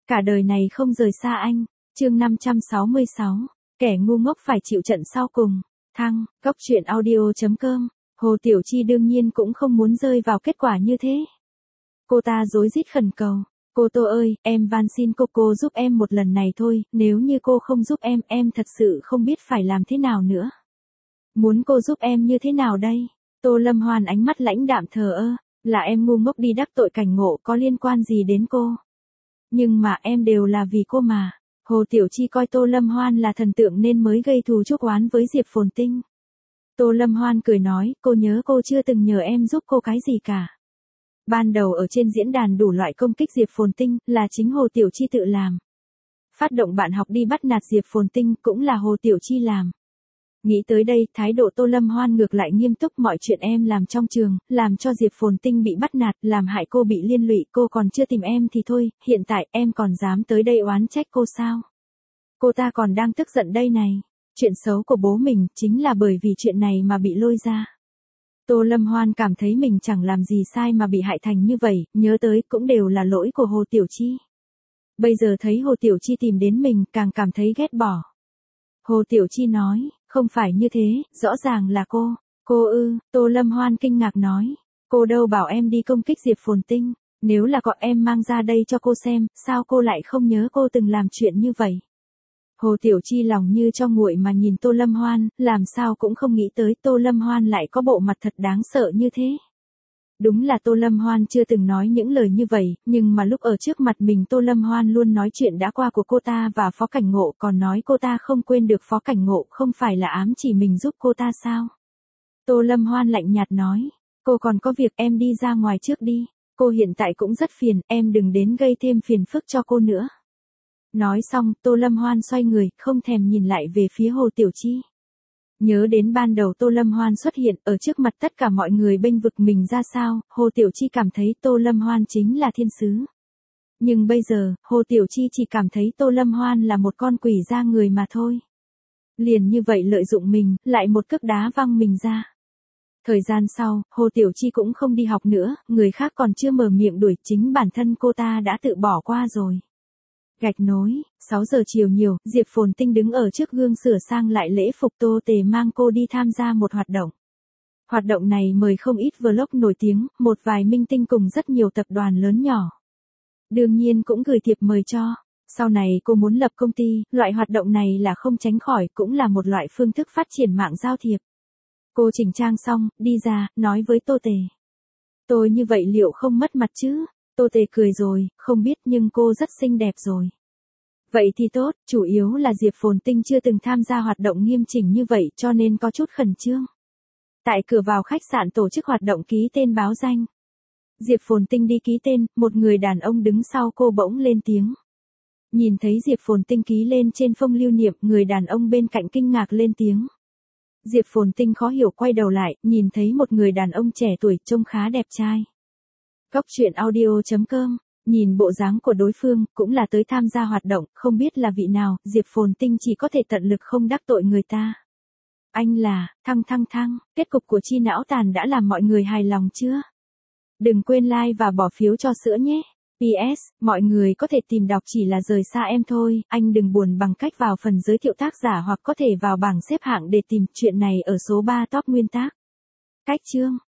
cả đời này không rời xa anh. Chương 566, kẻ ngu ngốc phải chịu trận sau cùng. Thăng, Góc Truyện Audio.com. Hồ Tiểu Chi đương nhiên cũng không muốn rơi vào kết quả như thế. Cô ta rối rít khẩn cầu. Cô Tô ơi, em van xin cô giúp em một lần này thôi, nếu như cô không giúp em thật sự không biết phải làm thế nào nữa. Muốn cô giúp em như thế nào đây? Tô Lâm Hoan ánh mắt lãnh đạm thờ ơ, là em ngu ngốc đi đắc tội Cảnh Ngộ có liên quan gì đến cô? Nhưng mà em đều là vì cô mà. Hồ Tiểu Chi coi Tô Lâm Hoan là thần tượng nên mới gây thù chuốc oán với Diệp Phồn Tinh. Tô Lâm Hoan cười nói, cô nhớ cô chưa từng nhờ em giúp cô cái gì cả. Ban đầu ở trên diễn đàn đủ loại công kích Diệp Phồn Tinh là chính Hồ Tiểu Chi tự làm. Phát động bạn học đi bắt nạt Diệp Phồn Tinh cũng là Hồ Tiểu Chi làm. Nghĩ tới đây, thái độ Tô Lâm Hoan ngược lại nghiêm túc, mọi chuyện em làm trong trường, làm cho Diệp Phồn Tinh bị bắt nạt, làm hại cô bị liên lụy, cô còn chưa tìm em thì thôi, hiện tại em còn dám tới đây oán trách cô sao? Cô ta còn đang tức giận đây này. Chuyện xấu của bố mình chính là bởi vì chuyện này mà bị lôi ra. Tô Lâm Hoan cảm thấy mình chẳng làm gì sai mà bị hại thành như vậy, nhớ tới cũng đều là lỗi của Hồ Tiểu Chi. Bây giờ thấy Hồ Tiểu Chi tìm đến mình càng cảm thấy ghét bỏ. Hồ Tiểu Chi nói, không phải như thế, rõ ràng là cô. Cô ư? Tô Lâm Hoan kinh ngạc nói. Cô đâu bảo em đi công kích Diệp Phồn Tinh, nếu là có em mang ra đây cho cô xem, sao cô lại không nhớ cô từng làm chuyện như vậy? Hồ Tiểu Chi lòng như cho nguội mà nhìn Tô Lâm Hoan, làm sao cũng không nghĩ tới Tô Lâm Hoan lại có bộ mặt thật đáng sợ như thế. Đúng là Tô Lâm Hoan chưa từng nói những lời như vậy, nhưng mà lúc ở trước mặt mình Tô Lâm Hoan luôn nói chuyện đã qua của cô ta và Phó Cảnh Ngộ, còn nói cô ta không quên được Phó Cảnh Ngộ, không phải là ám chỉ mình giúp cô ta sao? Tô Lâm Hoan lạnh nhạt nói, cô còn có việc, em đi ra ngoài trước đi, cô hiện tại cũng rất phiền, em đừng đến gây thêm phiền phức cho cô nữa. Nói xong, Tô Lâm Hoan xoay người, không thèm nhìn lại về phía Hồ Tiểu Chi. Nhớ đến ban đầu Tô Lâm Hoan xuất hiện ở trước mặt tất cả mọi người bênh vực mình ra sao, Hồ Tiểu Chi cảm thấy Tô Lâm Hoan chính là thiên sứ. Nhưng bây giờ, Hồ Tiểu Chi chỉ cảm thấy Tô Lâm Hoan là một con quỷ da người mà thôi. Liền như vậy lợi dụng mình, lại một cước đá văng mình ra. Thời gian sau, Hồ Tiểu Chi cũng không đi học nữa, người khác còn chưa mở miệng đuổi, chính bản thân cô ta đã tự bỏ qua rồi. Gạch nối, 6 giờ chiều nhiều, Diệp Phồn Tinh đứng ở trước gương sửa sang lại lễ phục, Tô Tề mang cô đi tham gia một hoạt động. Hoạt động này mời không ít vlog nổi tiếng, một vài minh tinh cùng rất nhiều tập đoàn lớn nhỏ. Đương nhiên cũng gửi thiệp mời cho. Sau này cô muốn lập công ty, loại hoạt động này là không tránh khỏi, cũng là một loại phương thức phát triển mạng giao thiệp. Cô chỉnh trang xong, đi ra, nói với Tô Tề. Tôi như vậy liệu không mất mặt chứ? Tô Tề cười rồi, không biết nhưng cô rất xinh đẹp rồi. Vậy thì tốt, chủ yếu là Diệp Phồn Tinh chưa từng tham gia hoạt động nghiêm chỉnh như vậy cho nên có chút khẩn trương. Tại cửa vào khách sạn tổ chức hoạt động ký tên báo danh. Diệp Phồn Tinh đi ký tên, một người đàn ông đứng sau cô bỗng lên tiếng. Nhìn thấy Diệp Phồn Tinh ký lên trên phong lưu niệm, người đàn ông bên cạnh kinh ngạc lên tiếng. Diệp Phồn Tinh khó hiểu quay đầu lại, nhìn thấy một người đàn ông trẻ tuổi trông khá đẹp trai. Góc Truyện Audio.com. Nhìn bộ dáng của đối phương, cũng là tới tham gia hoạt động, không biết là vị nào, Diệp Phồn Tinh chỉ có thể tận lực không đắc tội người ta. Anh là, Thăng, kết cục của Chi Não Tàn đã làm mọi người hài lòng chưa? Đừng quên like và bỏ phiếu cho sữa nhé. PS, mọi người có thể tìm đọc chỉ là rời xa em thôi, anh đừng buồn bằng cách vào phần giới thiệu tác giả hoặc có thể vào bảng xếp hạng để tìm chuyện này ở số 3 top nguyên tác. Cách chương.